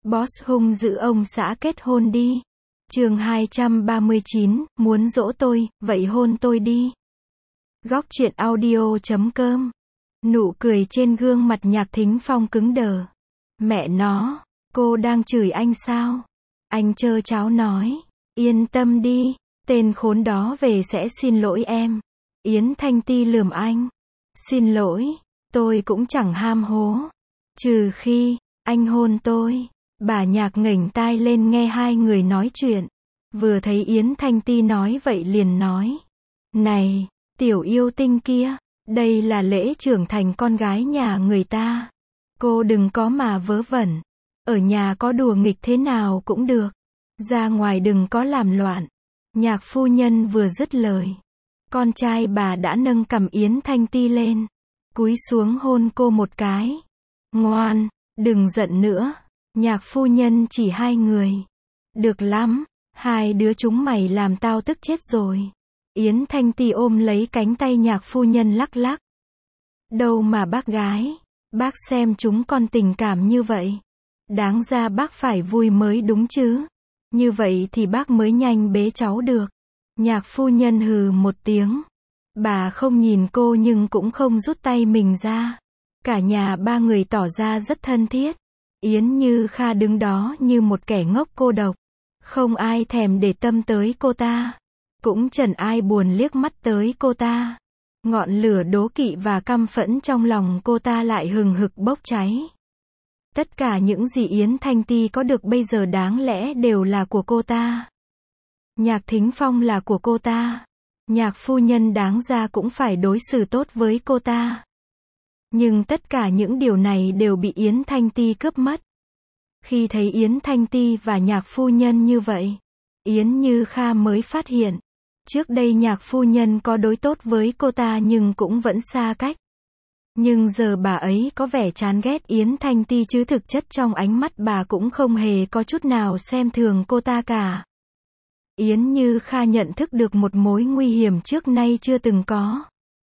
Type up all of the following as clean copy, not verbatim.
Boss hung dữ ông xã kết hôn đi. Chương 239, muốn dỗ tôi, vậy hôn tôi đi. Góc truyện audio.com. Nụ cười trên gương mặt Nhạc Thính Phong cứng đờ. Mẹ nó, cô đang chửi anh sao? Anh trơ tráo nói. Yên tâm đi, tên khốn đó về sẽ xin lỗi em. Yến Thanh Ti lườm anh. Xin lỗi, tôi cũng chẳng ham hố. Trừ khi, anh hôn tôi. Bà Nhạc ngẩng tai lên nghe hai người nói chuyện. Vừa thấy Yến Thanh Ti nói vậy liền nói. Này, tiểu yêu tinh kia, đây là lễ trưởng thành con gái nhà người ta. Cô đừng có mà vớ vẩn. Ở nhà có đùa nghịch thế nào cũng được. Ra ngoài đừng có làm loạn. Nhạc phu nhân vừa dứt lời. Con trai bà đã nâng cằm Yến Thanh Ti lên. Cúi xuống hôn cô một cái. Ngoan, đừng giận nữa. Nhạc phu nhân chỉ hai người. Được lắm, hai đứa chúng mày làm tao tức chết rồi. Yến Thanh Ti ôm lấy cánh tay nhạc phu nhân lắc lắc. Đâu mà bác gái, bác xem chúng con tình cảm như vậy. Đáng ra bác phải vui mới đúng chứ. Như vậy thì bác mới nhanh bế cháu được. Nhạc phu nhân hừ một tiếng. Bà không nhìn cô nhưng cũng không rút tay mình ra. Cả nhà ba người tỏ ra rất thân thiết. Yến Như Kha đứng đó như một kẻ ngốc cô độc. Không ai thèm để tâm tới cô ta. Cũng chẳng ai buồn liếc mắt tới cô ta. Ngọn lửa đố kỵ và căm phẫn trong lòng cô ta lại hừng hực bốc cháy. Tất cả những gì Yến Thanh Ti có được bây giờ đáng lẽ đều là của cô ta. Nhạc Thính Phong là của cô ta. Nhạc phu nhân đáng ra cũng phải đối xử tốt với cô ta. Nhưng tất cả những điều này đều bị Yến Thanh Ti cướp mất. Khi thấy Yến Thanh Ti và nhạc phu nhân như vậy, Yến Như Kha mới phát hiện. Trước đây nhạc phu nhân có đối tốt với cô ta nhưng cũng vẫn xa cách. Nhưng giờ bà ấy có vẻ chán ghét Yến Thanh Ti chứ thực chất trong ánh mắt bà cũng không hề có chút nào xem thường cô ta cả. Yến Như Kha nhận thức được một mối nguy hiểm trước nay chưa từng có.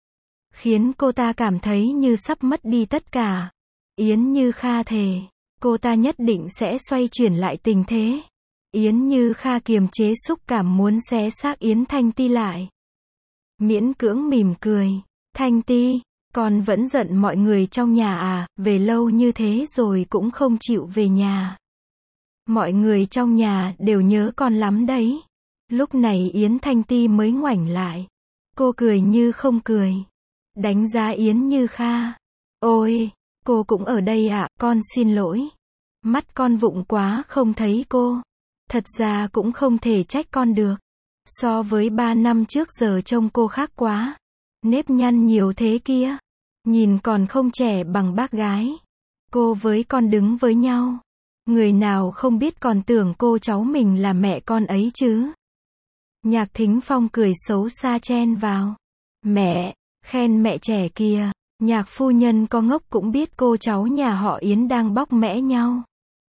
Khiến cô ta cảm thấy như sắp mất đi tất cả. Yến Như Kha thề, cô ta nhất định sẽ xoay chuyển lại tình thế. Yến Như Kha kiềm chế xúc cảm muốn xé xác Yến Thanh Ti lại. Miễn cưỡng mỉm cười. Thanh Ti, con vẫn giận mọi người trong nhà à, về lâu như thế rồi cũng không chịu về nhà. Mọi người trong nhà đều nhớ con lắm đấy. Lúc này Yến Thanh Ti mới ngoảnh lại. Cô cười như không cười. Đánh giá Yến Như Kha. Ôi, cô cũng ở đây ạ, con xin lỗi. Mắt con vụng quá không thấy cô. Thật ra cũng không thể trách con được. So với 3 năm trước giờ trông cô khác quá. Nếp nhăn nhiều thế kia. Nhìn còn không trẻ bằng bác gái. Cô với con đứng với nhau. Người nào không biết còn tưởng cô cháu mình là mẹ con ấy chứ. Nhạc Thính Phong cười xấu xa chen vào. Mẹ, khen mẹ trẻ kìa. Nhạc phu nhân có ngốc cũng biết cô cháu nhà họ Yến đang bóc mẽ nhau.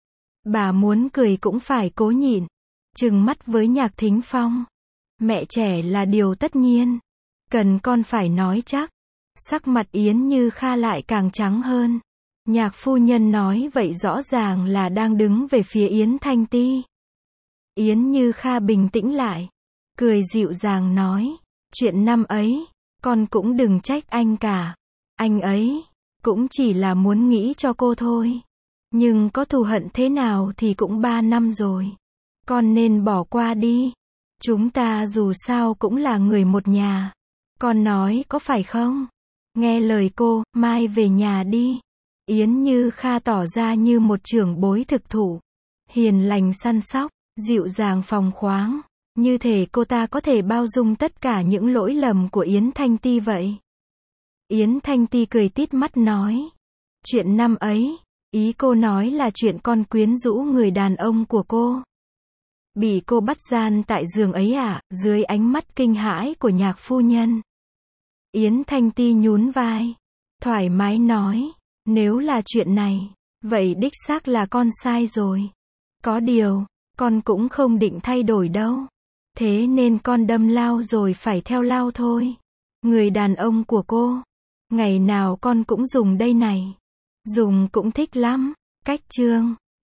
Bà muốn cười cũng phải cố nhịn. Trừng mắt với Nhạc Thính Phong. Mẹ trẻ là điều tất nhiên. Cần con phải nói chắc. Sắc mặt Yến Như Kha lại càng trắng hơn. Nhạc phu nhân nói vậy rõ ràng là đang đứng về phía Yến Thanh Ti. Yến Như Kha bình tĩnh lại. Cười dịu dàng nói. Chuyện năm ấy, con cũng đừng trách anh cả. Anh ấy, cũng chỉ là muốn nghĩ cho cô thôi. Nhưng có thù hận thế nào thì cũng 3 năm rồi. Con nên bỏ qua đi. Chúng ta dù sao cũng là người một nhà. Con nói có phải không? Nghe lời cô, mai về nhà đi. Yến Như Kha tỏ ra như một trưởng bối thực thụ. Hiền lành săn sóc, dịu dàng phóng khoáng. Như thể cô ta có thể bao dung tất cả những lỗi lầm của Yến Thanh Ti vậy. Yến Thanh Ti cười tít mắt nói. Chuyện năm ấy, ý cô nói là chuyện con quyến rũ người đàn ông của cô. Bị cô bắt gian tại giường ấy à, dưới ánh mắt kinh hãi của nhạc phu nhân. Yến Thanh Ti nhún vai. Thoải mái nói. Nếu là chuyện này, vậy đích xác là con sai rồi. Có điều, con cũng không định thay đổi đâu. Thế nên con đâm lao rồi phải theo lao thôi. Người đàn ông của cô, ngày nào con cũng dùng đây này. Dùng cũng thích lắm. Cách chương